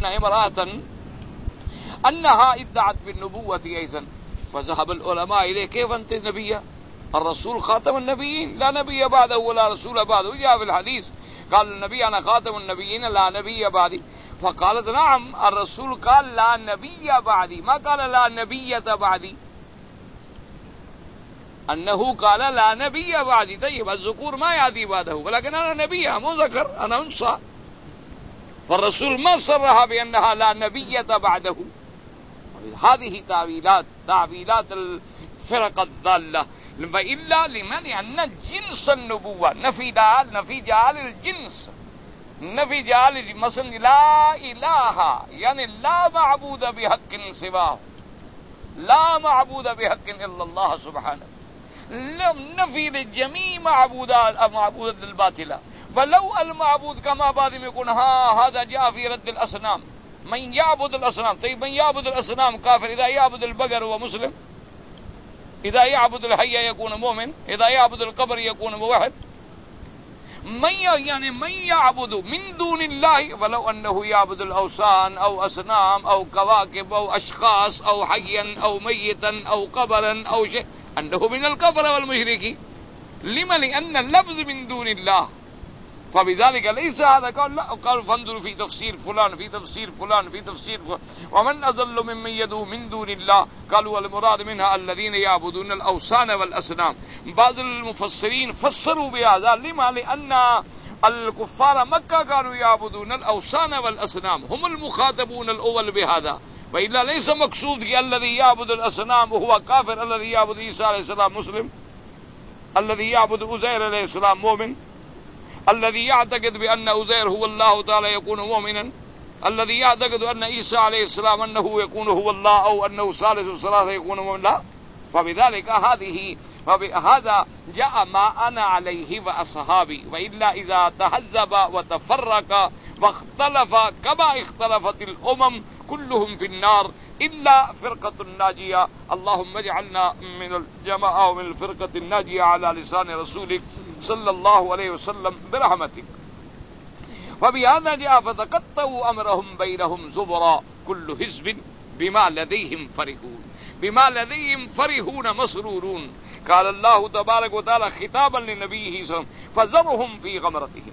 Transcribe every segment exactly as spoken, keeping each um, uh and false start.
امرأة أنها ادعت بالنبوة أيضا فذهب العلماء إليه كيف أنت نبيا؟ الرسول خاتم النبيين لا نبي بعده ولا رسول بعده. جاء في الحديث قال النبي أنا خاتم النبيين لا نبي بعدي. فقالت نعم الرسول قال لا نبي بعدي ما قال لا نبية بعدي. أنه قال لا نبي بعدي. طيب الذكور ما يأتي بعده ولكن أنا نبي مو ذكر أنا أنثى. فالرسول ما صرح بأنها لا نبية بعده. هذه تعويلات تعويلات الفرق الضالة. وإلا لمن أن جنس النبوة نفي جعل نفي جعل الجنس نفي جعل مثلا لا إله يعني لا معبود بحق سواه لا معبود بحق إلا الله سبحانه. لم نفي لجميع معبودات معبودات الباطلة. ولو المعبود كما بعد يكون ها هذا جاء في رد الأصنام. من يعبد الأصنام طيب من يعبد الأصنام كافر. إذا يعبد البقر هو مسلم. إذا يعبد الحي يكون مؤمن. إذا يعبد القبر يكون موحد. من يعني من يعبد من دون الله ولو أنه يعبد الأوثان أو أصنام أو كواكب أو أشخاص أو حيا أو ميتا أو قبرا أو شيء أنه من الكفر والمشركين. لما؟ لأن اللفظ من دون الله. فبذلك ليس هذا قال لا قالوا فانظروا في تفسير فلان في تفسير فلان في تفسير فلان ومن أضل ممن يدعو من دون الله. قالوا المراد منها الذين يعبدون الأوثان والأصنام. بعض المفسرين فسروا بهذا. لما؟ لأن الكفار مكة كانوا يعبدون الأوثان والأصنام هم المخاطبون الأول بهذا. وإلا ليس مقصود الذي يعبد الأصنام وهو كافر. الذي يعبد عيسى عليه السلام مسلم. الذي يعبد عزير عليه السلام مؤمن. الذي يعتقد بأن عزير هو الله تعالى يكون مؤمنا. الذي يعتقد أن عيسى عليه السلام أنه يكون هو الله أو أنه ثالث الثلاثة يكون مؤمنا. لا. فبذلك هذه فبهذا جاء ما أنا عليه وأصحابي. وإلا إذا تهذب وتفرق واختلف كما اختلفت الأمم كلهم في النار إلا فرقة الناجية. اللهم اجعلنا من الجماعة ومن الفرقة الناجية على لسان رسولك صلى الله عليه وسلم برحمتك. وبهذا جاء فتقطعوا أمرهم بينهم زبرا كل حزب بما لديهم فرحون بما لديهم فرحون مسرورون. قال الله تبارك وتعالى خطابا لنبيه صلى الله عليه وسلم فذرهم في غمرتهم.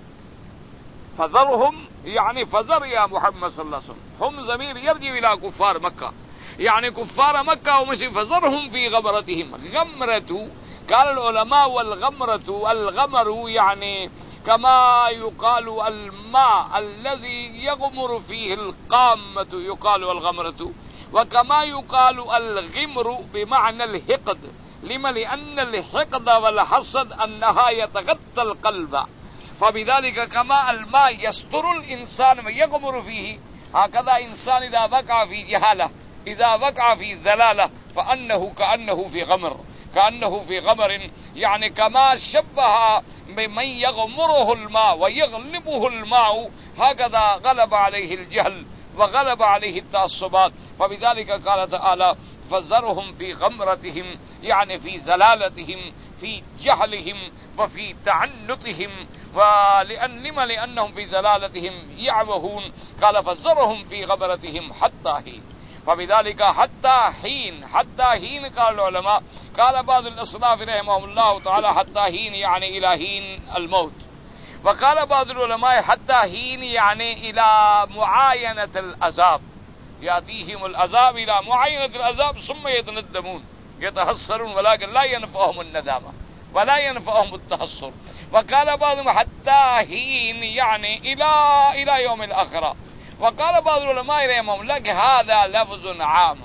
فذرهم يعني فذر يا محمد صلى الله عليه وسلم. هم ضمير يرجع إلى كفار مكة يعني كفار مكة ومسلم. فذرهم في غمرتهم. غمرة قال العلماء والغمرة الغمر يعني كما يقال الماء الذي يغمر فيه القامة يقال الغمرة. وكما يقال الغمر بمعنى الحقد. لما؟ لأن الحقد والحسد أنها يتغطى القلب. فبذلك كما الماء يستر الإنسان ويغمر فيه هكذا إنسان إذا وقع في جهالة إذا وقع في زلالة فأنه كأنه في غمر كأنه في غمر يعني كما شبه بمن يغمره الماء ويغلبه الماء هكذا غلب عليه الجهل وغلب عليه التعصبات. فبذلك قال تعالى فذرهم في غمرتهم يعني في زلالتهم في جهلهم وفي تعنتهم. ولأن لما؟ لأنهم في زلالتهم يعمهون. قال فذرهم في غمرتهم حتى حين. فبذلك حتى حين حتى حين قال العلماء قال بعض الأصناف رحمهم الله تعالى حتى حين يعني إلى حين الموت. وقال بعض العلماء حتى حين يعني إلى معاينة العذاب. يأتيهم العذاب إلى معاينة العذاب ثم يتندمون يتحسرون ولكن لا ينفعهم الندامة ولا ينفعهم التحسر. وقال بعضهم حتى حين يعني إلى إلى يوم الآخرة. وقال بعض العلماء رحمهم الله هذا لفظ عام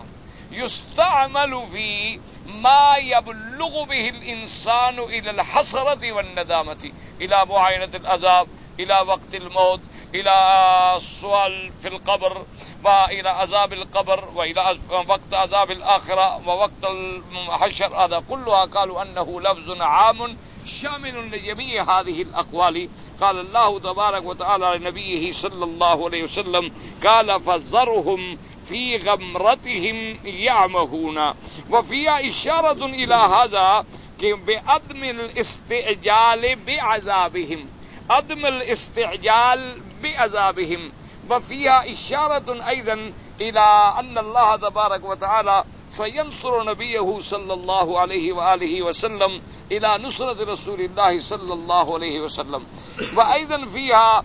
يستعمل في ما يبلغ به الإنسان إلى الحسرة والندامة إلى معاينة العذاب إلى وقت الموت إلى السؤال في القبر وإلى عذاب القبر وإلى وقت عذاب الآخرة ووقت المحشر. هذا كلها قالوا أنه لفظ عام شامل لجميع هذه الأقوال. قال الله تبارك وتعالى لنبيه صلى الله عليه وسلم قال فذرهم في غمرتهم يعمهون. وفيها إشارة إلى هذا بعدم الاستعجال بعذابهم عدم الاستعجال بعذابهم. وفيها إشارة أيضا إلى أن الله تبارك وتعالى فينصر نبيه صلى الله عليه وآله وسلم إلى نصرة رسول الله صلى الله عليه وسلم. وأيضا فيها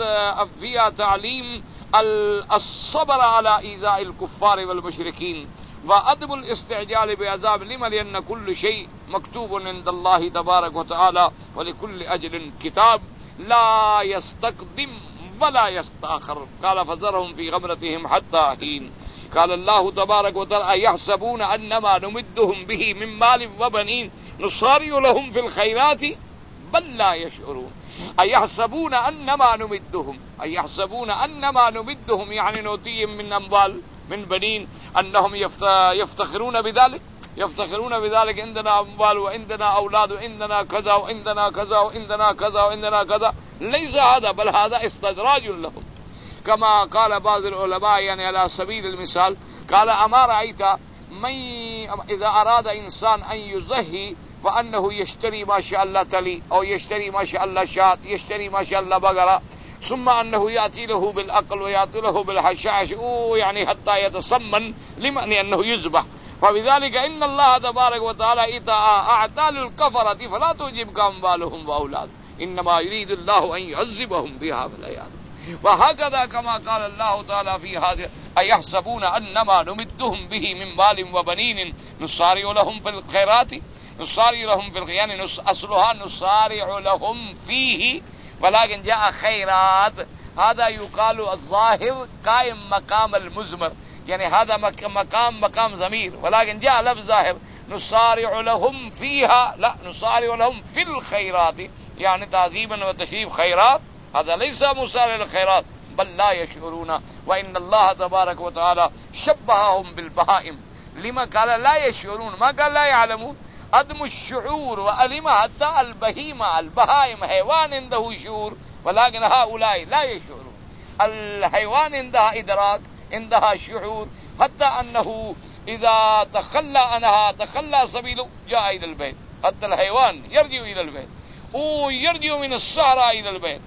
فيها تعليم الصبر على إيذاء الكفار والمشركين وعدم الاستعجال بعذاب لمن لأن كل شيء مكتوب عند الله تبارك وتعالى ولكل أجل كتاب لا يستقدم ولا يستأخر. قال فذرهم في غمرتهم حتى حين. قال الله تبارك وتعالى أيحسبون أنما نمدهم به من مال وبنين نصارع لهم في الخيرات بل لا يشعرون. أيحسبون أنما نمدهم أيحسبون أنما نمدهم يعني نؤتيهم من أموال من بنين أنهم يفتخرون بذلك يفتخرون بذلك عندنا أموال وعندنا أولاد وعندنا كذا وعندنا كذا وعندنا كذا وعندنا كذا. ليس هذا بل هذا استدراج لهم كما قال بعض العلماء يعني على سبيل المثال قال أما رأيت من إذا أراد إنسان أن يزهي فأنه يشتري ما شاء الله تلي أو يشتري ما شاء الله شاة يشتري ما شاء الله بقرة ثم أنه يأتي له بالأقل ويأتي له بالحشاش يعني حتى يتسمن لمن أنه يذبح. فبذلك إن الله تبارك وتعالى إذا أعطى للكفرة فلا تعجبك أموالهم وأولادهم إنما يريد الله أن يعذبهم بها في الحياة. وهكذا كما قال الله تعالى في هذا أيحسبون أنما نمدهم به من مال وبنين نصارع لهم في الخيرات نصارع لهم في الخيرات يعني أصلها نصارع لهم فيه ولكن جاء خيرات هذا يقال الظاهر قائم مقام المزمر يعني هذا مقام مقام ضمير ولكن جاء لفظ ظاهر نصارع لهم فيها لا نصارع لهم في الخيرات يعني تعظيما وتشريف خيرات هذا ليس مسارع الخيرات بل لا يشعرون. وإن الله تبارك وتعالى شبههم بالبهائم لما قال لا يشعرون ما قال لا يعلمون. عدم الشعور وألم حتى البهيمة البهائم حيوان عنده شعور ولكن هؤلاء لا يشعرون. الحيوان عندها إدراك عندها شعور حتى أنه إذا تخلى عنها تخلى سبيله جاء إلى البيت. حتى الحيوان يرجع إلى البيت ويرجع من الصحراء إلى البيت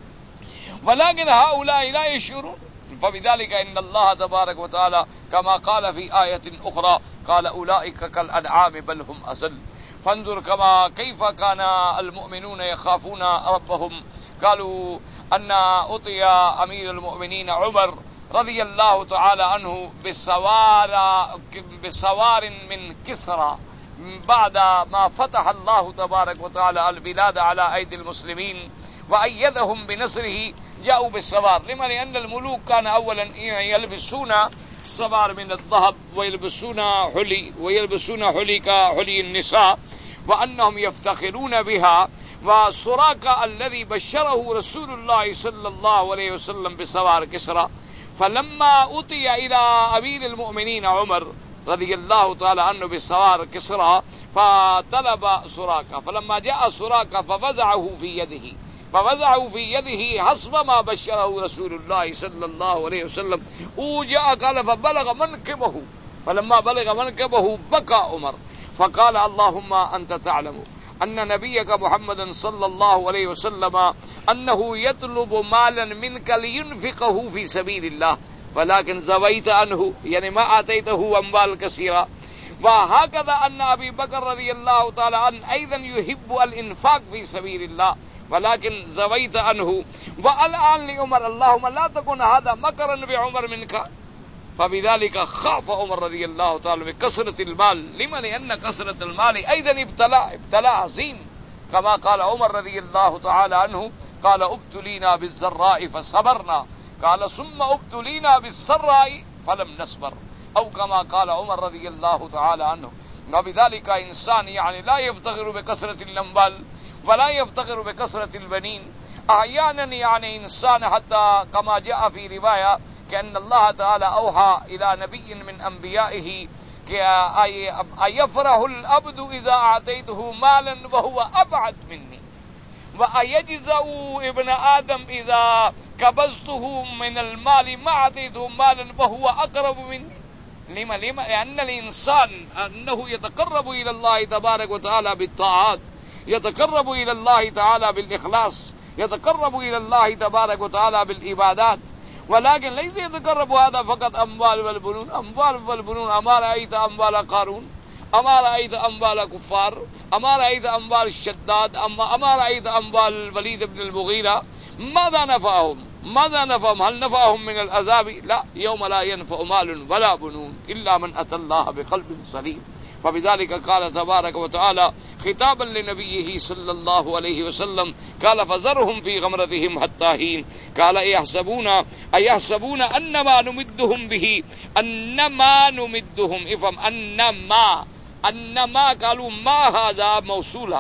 ولكن هؤلاء لا يشعرون. فبذلك إن الله تبارك وتعالى كما قال في آية أخرى قال أولئك كالأنعام بل هم أضل. فانظر كما كيف كان المؤمنون يخافون ربهم. قالوا أن أعطي أمير المؤمنين عمر رضي الله تعالى عنه بسوار بسوار من كسرى بعد ما فتح الله تبارك وتعالى البلاد على أيدي المسلمين وأيدهم بنصره جاءوا بالسوار. لما لأن الملوك كان أولا يلبسون سوار من الذهب ويلبسون حلي ويلبسون حلي كحلي النساء وأنهم يفتخرون بها. وسراقة الذي بشره رسول الله صلى الله عليه وسلم بسوار كسرى فلما أتي إلى أمير المؤمنين عمر رضي الله تعالى عنه بسوار كسرى فطلب سراقة فلما جاء سراقة فوضعه في يده فوضعه في يده حسب ما بشره رسول الله صلى الله عليه وسلم وجاء قال فبلغ منكبه فلما بلغ منكبه بكى عمر فقال اللهم أنت تعلم أن نبيك محمد صلى الله عليه وسلم أنه يطلب مالا منك لينفقه في سبيل الله ولكن زويت عنه يعني ما آتيته أموال كثيرة. وهكذا أن أبي بكر رضي الله تعالى عنه أيضا يحب الإنفاق في سبيل الله ولكن زويت عنه. والآن لعمر اللهم لا تكن هذا مكرا بعمر منك. فبذلك خاف عمر رضي الله تعالى بكثرة المال. لما لأن كثرة المال أيضا ابتلاء ابتلاء عظيم كما قال عمر رضي الله تعالى عنه قال ابتلينا بالضراء فصبرنا قال ثم ابتلينا بالسراء فلم نصبر أو كما قال عمر رضي الله تعالى عنه. وبذلك إنسان يعني لا يفتخر بكثرة الأموال ولا يفتخر بكثرة البنين. أحيانا يعني إنسان حتى كما جاء في رواية كأن الله تعالى أوحى إلى نبي من أنبيائه أيفرح العبد إذا أعطيته مالا وهو أبعد مني وأيجزأ ابن آدم إذا كبزته من المال ما أعطيته مالا وهو أقرب مني. لما لما لأن الإنسان أنه يتقرب إلى الله تبارك وتعالى بالطاعات يتقرب إلى الله تعالى بالإخلاص يتقرب إلى الله تبارك وتعالى بالعبادات ولكن ليس يتقرب هذا فقط أموال والبنون. أموال والبنون أما رأيت أموال قارون، أما رأيت أموال كفار، أما رأيت أموال الشداد، أما أما رأيت أموال الوليد بن المغيرة، ماذا نفعهم؟ ماذا نفعهم؟ هل نفعهم من العذاب؟ لا، يوم لا ينفع مال ولا بنون إلا من أتى الله بقلب سليم. فبذلك قال تبارك وتعالى خطابا لنبيه صلى الله عليه وسلم قال فذرهم في غمرتهم حتى حين. قال يحسبون أيحسبون أنما نمدهم به أنما نمدهم افهم أنما أنما قالوا ما هذا موصولة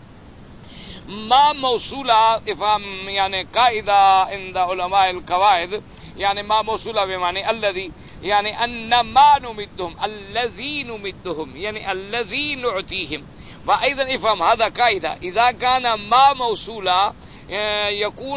ما موصولة افهم يعني قاعدة عند علماء القواعد يعني ما موصولة بمعنى الذي يعني أنما نمدهم الذي نمدهم يعني الذي نعطيهم. وأيضا افهم هذا قاعدة إذا كان ما موصولة يكون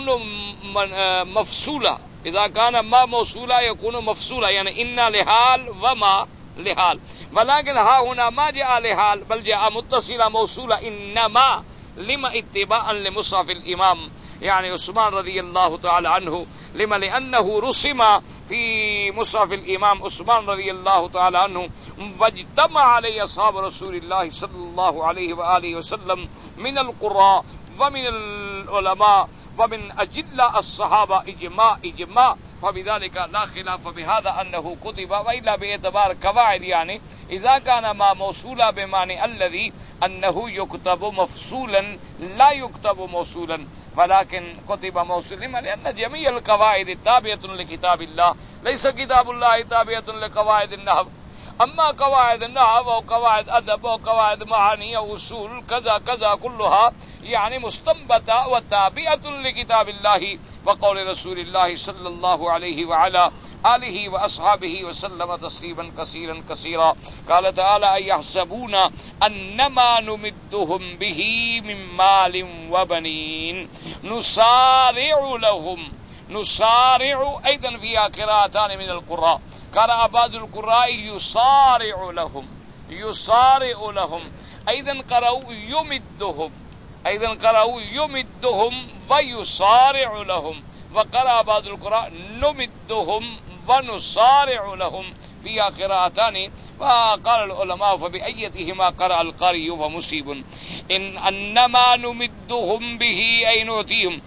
مفصولة، إذا كان ما موصولة يكون مفصولة يعني إن لحال وما لحال. ولكن ها هنا ما جاء لحال بل جاء متصلة موصولة إنما لما اتباعا لمصحف الإمام يعني عثمان رضي الله تعالى عنه، لما لأنه رسم في مصحف الإمام عثمان رضي الله تعالى عنه واجتمع عليه أصحاب رسول الله صلى الله عليه وآله وسلم من القراء ومن العلماء ومن أجلاء الصحابة إجماع إجماع. فبذلك لا خلاف بهذا أنه كتب، وإلا باعتبار قواعد يعني إذا كان ما موصولا بمعنى الذي أنه يكتب مفصولا لا يكتب موصولا، ولكن كتب موصولا لأن جميع القواعد تابعة لكتاب الله، ليس كتاب الله تابعة لقواعد النحو. أما قواعد النحو وقواعد أدب وقواعد معاني وأصول كذا كذا كلها يعني مستنبطة وتابعة لكتاب الله وقول رسول الله صلى الله عليه وعلى آله وأصحابه وسلم تسليما كثيرا كثيرا. قال تعالى أيحسبون أنما نمدهم به من مال وبنين نسارع لهم. نسارع أيضا فيها قراءتان من القراء، قرأ بعض القراء يسارع لهم يسارع لهم أيضا قرأوا يمدهم أيضا قرأوا يمدهم ويسارع لهم، وقرأ بعض القراء نمدهم ونسارع لهم فيها قراءتان. وقال العلماء فبأيتهما قرأ القارئ فمصيب. إن أنما نمدهم به أي نعطيهم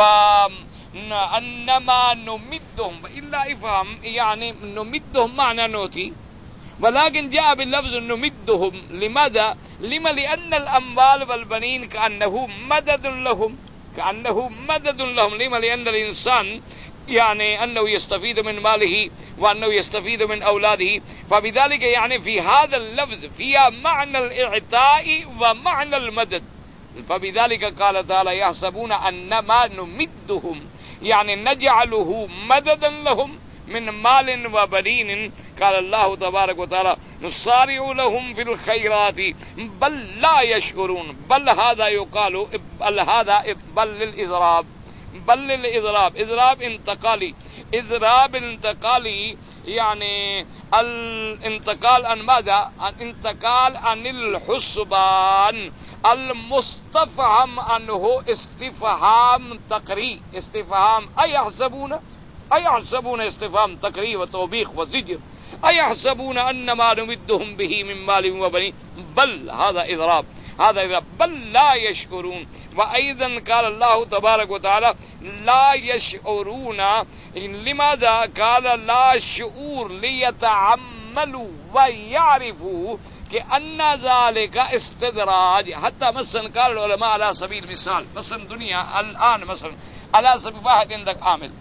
وأنما نمدهم إلا افهم يعني نمدهم معنى نعطي، ولكن جاء باللفظ نمدهم لماذا؟ لما لأن الأموال والبنين كأنه مدد لهم كأنه مدد لهم. لما لأن الإنسان يعني أنه يستفيد من ماله وأنه يستفيد من أولاده، فبذلك يعني في هذا اللفظ فيها معنى الإعطاء ومعنى المدد. فبذلك قال تعالى يحسبون أنما نمدهم يعني نجعله مددا لهم من مال وبنين. قال الله تبارك وتعالى نسارع لهم في الخيرات بل لا يشعرون. بل هذا يقال بل هذا بل للإضراب بل للإضراب إضراب انتقالي إضراب انتقالي يعني الانتقال عن ماذا؟ الانتقال عن الحسبان المستفهم عنه استفهام تقري استفهام أيحسبون أيحسبون استفهام تقري وتوبيخ وزجر أيحسبون أنما نمدهم به من مال وبنين بل هذا إضراب هذا إضراب بل لا يشعرون. وأيضا قال الله تبارك وتعالى لا يشعرون. لماذا قال لا شعور؟ ليتعملوا ويعرفوا كأن ذلك استدراج. حتى مثلا قال العلماء على سبيل المثال مثلا دنيا الآن مثلا على سبيل واحد عندك عامل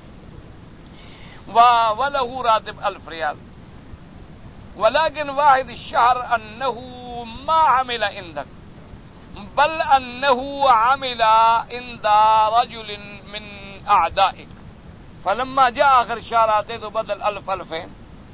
وله راتب ألف ريال، ولكن واحد الشهر أنه ما عمل عندك بل أنه عمل عند رجل من أعدائك، فلما جاء آخر شهر أعطيته بدل ألف ألفين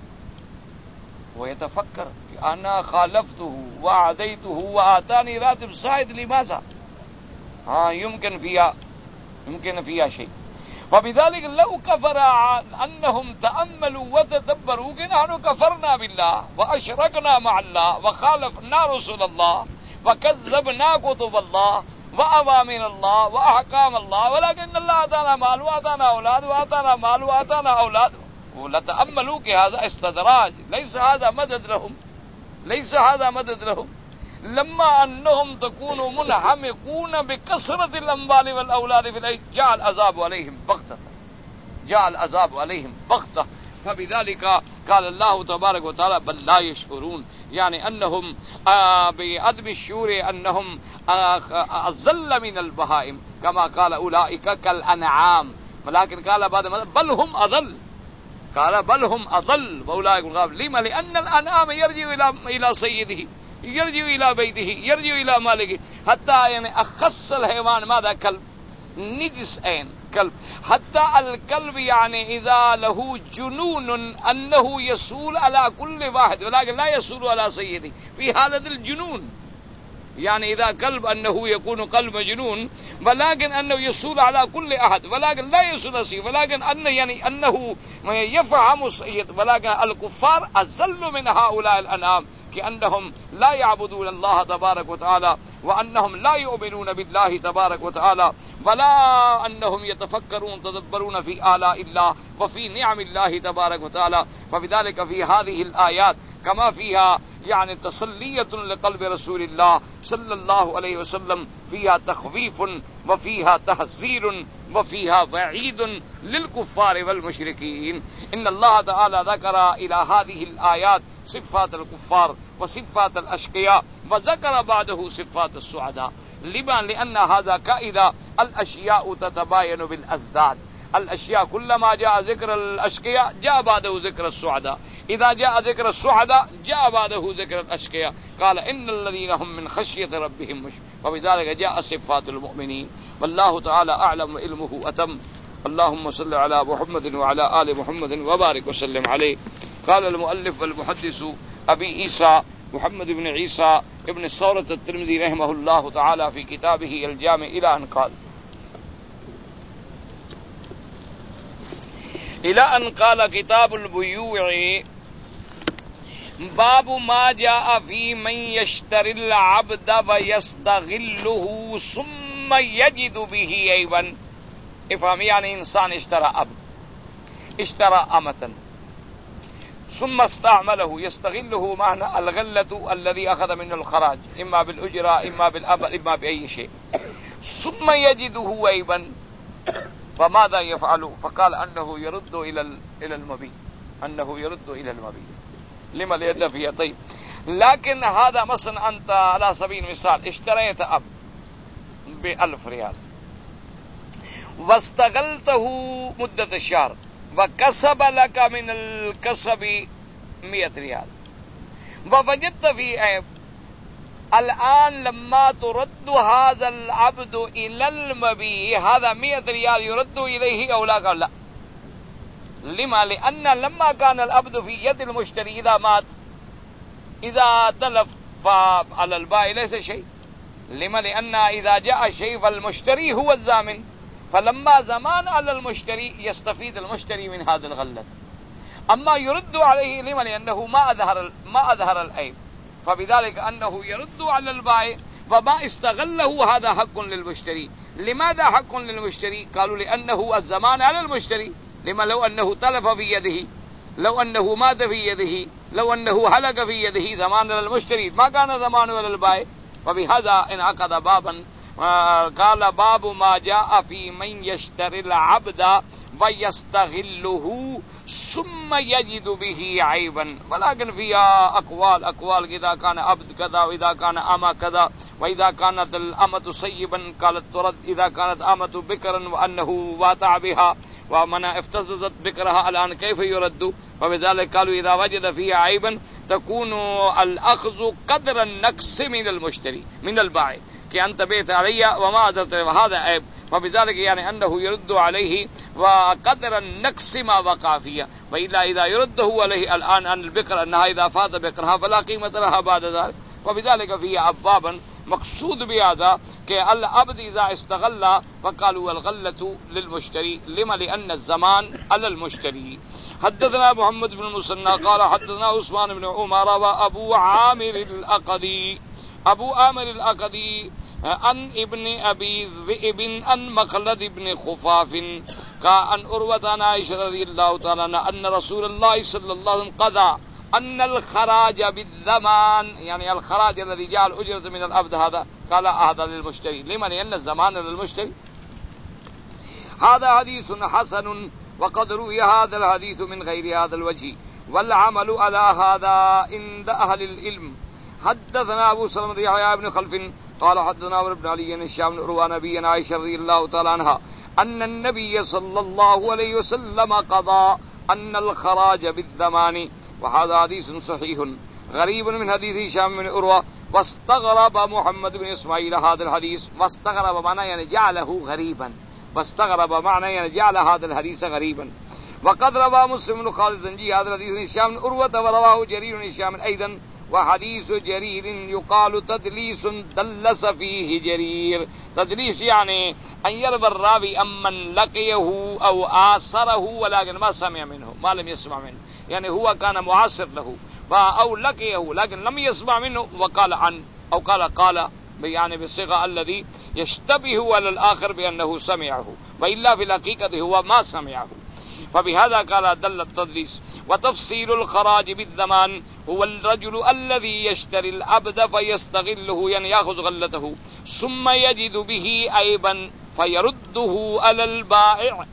ويتفكر أنا خالفته وعديته وآتاني راتب زائد لماذا؟ ها يمكن فيها يمكن فيها شيء. فبذلك لو كفر أنهم تأملوا وتدبروا نحن كفرنا بالله وأشركنا مع الله وخالفنا رسول الله وكذبنا كتب الله وأوامر الله وأحكام الله، ولكن الله أعطانا مال وأعطانا أولاد وأعطانا مال وأعطانا أولاد. ولتأملوا کہ هذا استدراج، ليس هذا مدد لهم، ليس هذا مدد لهم. لما أنهم تكونوا منحمقون بكثرة الأموال والأولاد في الأرض جاء العذاب عليهم بغتة، جاء العذاب عليهم بغتة. فبذلك قال الله تبارك وتعالى بل لا يشعرون، يعني أنهم بعدم الشعور أنهم أذل من البهائم، كما قال أولئك كالأنعام، ولكن قال بعد بل هم أضل، قال بل هم أضل وأولئك الغافلون. لما؟ لأن الأنعام يرجع إلى إلى سيده، يرجع إلى بيته، يرجع إلى مالكه، حتى يعني أخص الحيوان ماذا؟ كلب، نجس عين كلب. حتى الكلب يعني إذا له جنون أنه يسول على كل واحد ولكن لا يسول على سيده في حالة الجنون، يعني إذا كلب أنه يكون قلب مجنون ولكن أنه يسول على كل أحد ولكن لا يسول سيد، ولكن أن يعني أنه يفهم السيد. ولكن الكفار أذل من هؤلاء الأنعام، كأنهم لا يعبدون الله تبارك وتعالى، وأنهم لا يؤمنون بالله تبارك وتعالى، ولا أنهم يتفكرون تدبرون في آلاء الله وفي نعم الله تبارك وتعالى. فبذلك في هذه الآيات كما فيها يعني تسلية لقلب رسول الله صلى الله عليه وسلم، فيها تخويف وفيها تحذير وفيها وعيد للكفار والمشركين. إن الله تعالى ذكر إلى هذه الآيات صفات الكفار وصفات الأشقياء، وذكر بعده صفات السعداء. لما؟ لأن هذا كائدة الأشياء تتباين بالأزداد، الأشياء كلما جاء ذكر الأشقياء جاء بعده ذكر السعداء، إذا جاء ذكر السعداء جاء بعده ذكر الأشقياء. قال إن الذين هم من خشية ربهم مشفقون، وبذلك جاء صفات المؤمنين. والله تعالى أعلم وعلمه أتم. اللهم صل على محمد وعلى آل محمد وبارك وسلم عليه. قال المؤلف والمحدث أبي عيسى محمد بن عيسى ابن الثورة الترمذي رحمه الله تعالى في كتابه الجامع إلى أن قال إلى أن قال كتاب البيوع باب ما جاء في من يشتري العبد ويستغله ثم يجد به عيبا. افهم، يعني إنسان اشترى عبد، اشترى أمة ثم استعمله، يستغله معنى الغلة الذي أخذ منه الخراج، إما بالأجرة إما بالأمل إما بأي شيء، ثم يجده عيبا فماذا يفعل؟ فقال أنه يرد إلى إلى المبيع، أنه يرد إلى المبيع. لما؟ لأن فيه طيب. لكن هذا مثلا أنت على سبيل المثال اشتريت أب بألف ريال واستغلته مدة الشهر وكسب لك من الكسب مئة ريال ووجدت فيه عيب، الآن لما ترد هذا العبد إلى المبيع هذا مئة ريال يرد إليه أو لا؟ قال لا. لما؟ لأن لما كان العبد في يد المشتري إذا مات إذا تلف فعلى البائع ليس شيء. لما؟ لأن إذا جاء شيء فالمشتري هو الضامن، فلما زمان على المشتري يستفيد المشتري من هذا الغلة. أما يرد عليه لما؟ لأنه ما أظهر ما أظهر العيب، فبذلك أنه يرد على البائع وما استغله هذا حق للمشتري. لماذا حق للمشتري؟ قالوا لأنه الزمان على المشتري. لما؟ لو أنه تلف في يده، لو أنه مات في يده، لو أنه هلك في يده، زمان للمشتري ما كان زمانه للبائع. وبهذا انعقد بابا قال باب ما جاء في من يشتري العبد ويستغله ثم يجد به عيبا. ولكن فيها أقوال أقوال إذا كان عبد كذا وإذا كان أما كذا، وإذا كانت الأمة سيبا قالت ترد، إذا كانت أمة بكرا وأنه واتع بها ومن افتززت بكرها الآن كيف يرد؟ وبذلك قالوا إذا وجد فيها عيبا تكون الأخذ قدر النقص من المشتري من البائع، كي أنت بيت علي وما أدرت وهذا عيب، فبذلك يعني أنه يرد عليه وقدر النقص ما وقع فيه. وإلا إذا يرده عليه الآن عن البكر أنها إذا فات بكرها فلا قيمة لها بعد ذلك. وبذلك فيه أبوابا مقصود بهذا كالعبد إذا استغل فقالوا الغلة للمشتري. لما؟ لأن الزمان على المشتري. حدثنا محمد بن المثنى قال حدثنا عثمان بن عمر وأبو عامر الأقدي. أبو عامر الأقدي ان ابن ابی ذئب ان مخلد ابن خفاف کا ان عروة عن عائشة رضی اللہ تعالی عنہ ان رسول اللہ صلی اللہ علیہ وسلم قضى ان الخراج بالزمان يعني الخراج الذي جعل اجرة من العبد هذا قال هذا للمشتري لمن ان الزمان للمشتري. هذا حديث حسن وقد روي هذا الحديث من غير هذا الوجه والعمل على هذا عند اهل العلم. حدثنا ابو سلمة يحيى بن خلف قال حدثنا عمرو بن علي بن هشام بن عروة نبي عائشة رضي الله تعالى عنها ان النبي صلى الله عليه وسلم قضى ان الخراج بالزمان. وهذا حديث صحيح غريب من حديث هشام بن عروة. واستغرب محمد بن اسماعيل هذا الحديث. واستغرب معنى يعني جعله غريبا. واستغرب معنى يعني جعل هذا الحديث غريبا. وقد روى مسلم بن خالد الزنجي هذا الحديث هشام بن عروة ورواه جرير بن هشام أيضا. وحديث جرير يقال تدليس دلس فيه جرير. تدليس يعني أن يروي الراوي أمن لقيه أو آثره ولكن ما سمع منه ما لم يسمع منه يعني هو كان معاصر له أو لقيه لكن لم يسمع منه وقال عن أو قال قال يعني بالصيغة الذي يشتبه على الآخر بأنه سمعه وإلا في الحقيقة هو ما سمعه. فبهذا قال دل التدليس. وتفصيل الخراج بالزمان هو الرجل الذي يشتري العبد فيستغله يعني يأخذ غلته ثم يجد به عيبا فيرده على البائع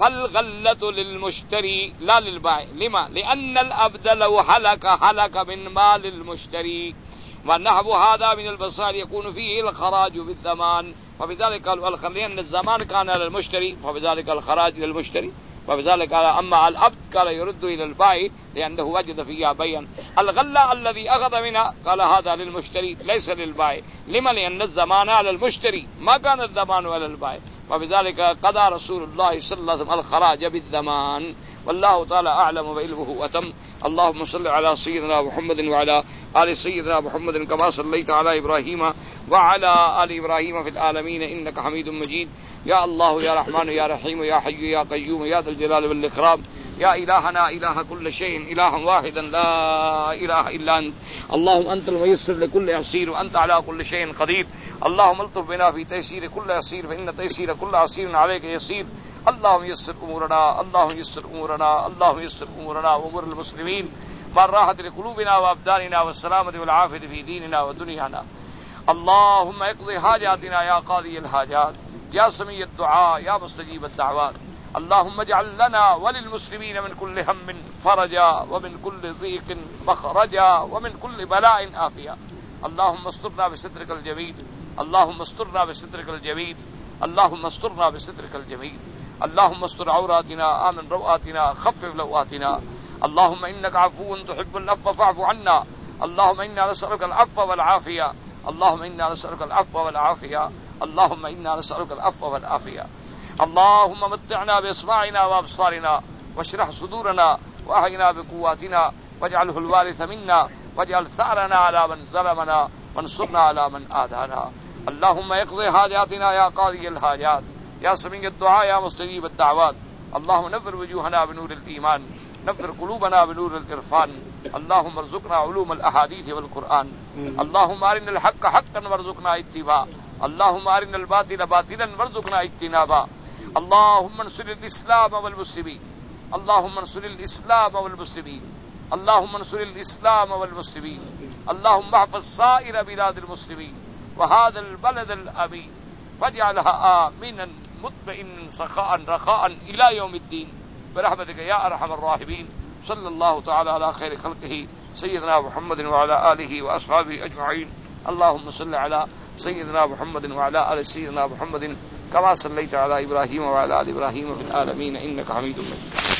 فالغلة للمشتري لا للبائع. لما؟ لأن العبد لو هلك هلك من مال المشتري. ونحو هذا من البصائر يكون فيه الخراج بالزمان. فبذلك قالوا لأن الزمان كان على المشتري فبذلك الخراج للمشتري. وبذلك قال أما العبد قال يرد إلى البائع لأنه وجد فيها بيعا. الغلة الذي أخذ منها قال هذا للمشتري ليس للبائع. لما؟ لأن الزمان على المشتري ما كان الزمان على البائع. وبذلك قضى رسول الله صلى الله عليه وسلم الخراج بالزمان. والله تعالى أعلم وعلمه وتم. اللهم صل على سيدنا محمد وعلى آل سيدنا محمد كما صليت على إبراهيم وعلى آل إبراهيم في العالمين إنك حميد مجيد. يا الله يا رحمن يا رحيم يا حي يا قيوم يا ذا الجلال والإكرام يا إلهنا إله كل شيء إله واحدا لا إله إلا أنت. اللهم أنت الميسر لكل عسير وأنت على كل شيء قدير. اللهم الطف بنا في تيسير كل عسير فإن تيسير كل عسير عليك يسير. اللهم يسر أمورنا اللهم يسر أمورنا اللهم يسر أمورنا وأمور المسلمين مع الراحة لقلوبنا وأبداننا والسلامة والعافية في ديننا ودنيانا. اللهم اقضي حاجاتنا يا قاضي الحاجات يا سميع الدعاء يا مستجيب الدعوات. اللهم اجعل لنا وللمسلمين من كل هم فرجا ومن كل ضيق مخرجا ومن كل بلاء عافية. اللهم استرنا بسترك الجميل اللهم استرنا بسترك الجميل اللهم استرنا بسترك الجميل. اللهم استر عوراتنا آمن روآتنا خفف لوآتنا. اللهم إنك عفو تحب العفو فاعف عنا. اللهم إنا نسألك العفو والعافية. اللهم إنا نسألك العفو والعافية. اللهم إنا نسألك العفو والعافية. اللهم متعنا بأسماعنا وأبصارنا واشرح صدورنا وأحينا بقواتنا واجعله الوارث منا واجعل ثأرنا على من ظلمنا وانصرنا على من آذانا. اللهم اقضي حاجاتنا يا قاضي الحاجات يا سميع الدعاء يا مستجيب الدعوات. اللهم نور وجوهنا بنور الإيمان نور قلوبنا بنور الإرفان. اللهم ارزقنا علوم الأحاديث والقرآن. اللهم أرنا الحق حقا وارزقنا اتباعه. اللهم أرنا الباطل باطلا وارزقنا اجتنابه. اللهم انصر الإسلام والمسلمين. اللهم انصر الإسلام والمسلمين. اللهم انصر الإسلام والمسلمين. اللهم احفظ سائر بلاد المسلمين وهذا البلد الأمين واجعلها آمنا مطمئنا سخاء رخاء إلى يوم الدين برحمتك يا أرحم الراحمين. صلى الله تعالى على خير خلقه سيدنا محمد وعلى آله وأصحابه أجمعين. اللهم صل على سيدنا محمد وعلى آل سيدنا محمد كما صليت على إبراهيم وعلى آل إبراهيم في العالمين إنك حميد مجيد.